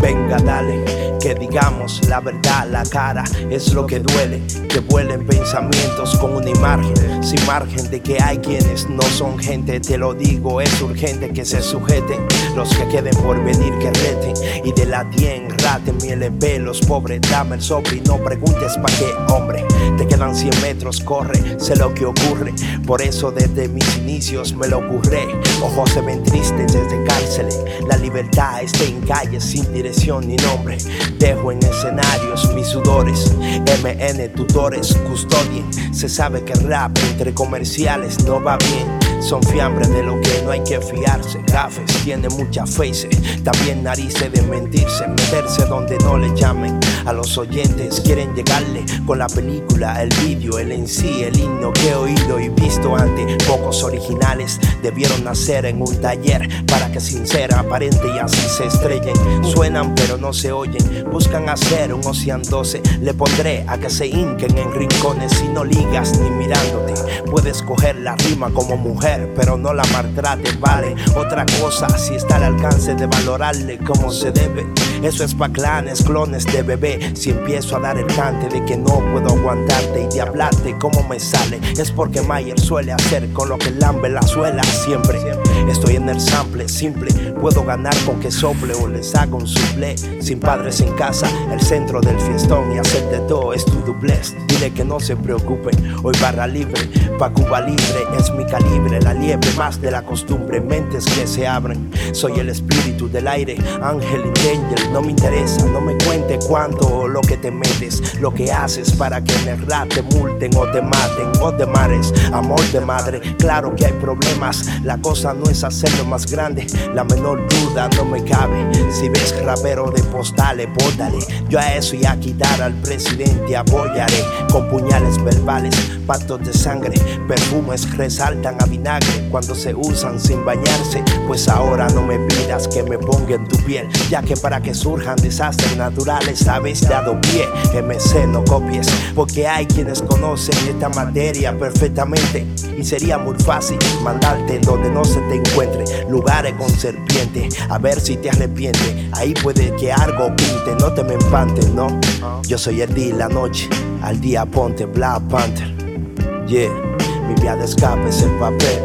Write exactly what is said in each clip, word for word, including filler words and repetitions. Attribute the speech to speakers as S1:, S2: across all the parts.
S1: Venga, dale, que digamos la verdad, la cara es lo que duele. Que vuelen pensamientos con una imagen, sin margen de que hay quienes no son gente. Te lo digo, es urgente que se sujeten los que queden por venir, que reten y de la tien raten mi L P. Los pobres, dame el sobre y no preguntes pa' qué, hombre. Te quedan cien metros, corre, sé lo que ocurre. Por eso desde mis inicios me lo ocurre. Ojos se ven tristes desde cárceles. La libertad está en calles sin dirección ni nombre. Dejo en escenarios mis sudores. M N tutores custodien. Se sabe que el rap entre comerciales no va bien. Son fiambres de lo que no hay que fiarse. Gafes, tiene mucha face. También narices de mentirse. Meterse donde no le llamen. A los oyentes quieren llegarle con la película, el vídeo, el en sí, el himno que he oído y visto antes. Pocos originales debieron nacer en un taller para que sincera, aparente y así se estrellen. Suenan pero no se oyen. Buscan hacer un Ocean doce. Le pondré a que se hinquen en rincones y no ligas ni mirándote. Puedes coger la rima como mujer, pero no la maltrates, vale. Otra cosa si está al alcance de valorarle como se debe. Eso es pa' clanes, clones de bebé. Si empiezo a dar el cante de que no puedo aguantarte y de hablarte como me sale, es porque Mayer suele hacer con lo que lambe la suela siempre. Estoy en el sample simple, puedo ganar con que sople o les haga un suple. Sin padres en casa, el centro del fiestón y hacer de todo es tu dublez. Dile que no se preocupen, hoy barra libre, pa' Cuba libre es mi calibre. La liebre más de la costumbre, mentes que se abren. Soy el espíritu del aire, ángel in danger. No me interesa, no me cuente cuánto o lo que te metes, lo que haces para que en el rap te multen o te maten o te mares. Amor de madre, claro que hay problemas. La cosa no es hacerlo más grande, la menor duda no me cabe. Si ves rapero de postales, bótale. Yo a eso y a quitar al presidente apoyaré. Con puñales verbales, pactos de sangre, perfumes resaltan a vinagre cuando se usan sin bañarse. Pues ahora no me pidas que me ponga en tu piel, ya que para que surjan desastres naturales habéis dado pie. M C no copies, porque hay quienes conocen esta materia perfectamente y sería muy fácil mandarte donde no se te encuentre. Lugares con serpiente, a ver si te arrepientes. Ahí puede que algo pinte, no te me empantes, no. Yo soy el día y la noche, al día ponte Black Panther. Yeah, mi vía de escape es el papel.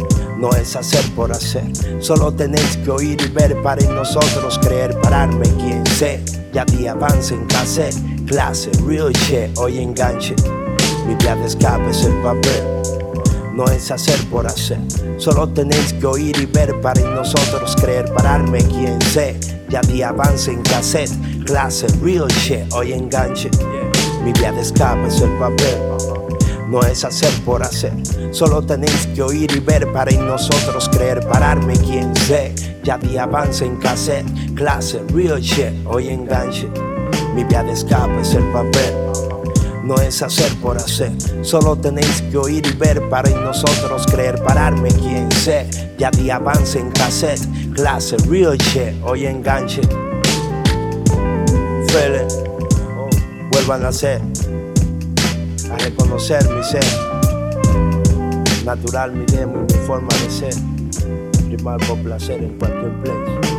S1: No es hacer por hacer, solo tenéis que oír y ver para en nosotros creer, pararme quien sé. Ya di avance en cassette, clase, real shit, hoy enganche. Mi vía de escape es el papel. No es hacer por hacer, solo tenéis que oír y ver para en nosotros creer, pararme quien sé. Ya di avance en cassette, clase, real shit, hoy enganche. Mi vía de escape es el papel. No es hacer por hacer, solo tenéis que oír y ver para en nosotros creer, pararme quien sé. Ya di avance en cassette, clase, real shit, hoy enganche. Mi vía de escape es el papel. No es hacer por hacer, solo tenéis que oír y ver para en nosotros creer, pararme quien sé. Ya di avance en cassette, clase, real shit, hoy enganche. Fele, oh, vuelvan a ser, a reconocer mi ser, natural mi demo y mi forma de ser, rimar por placer en cualquier place.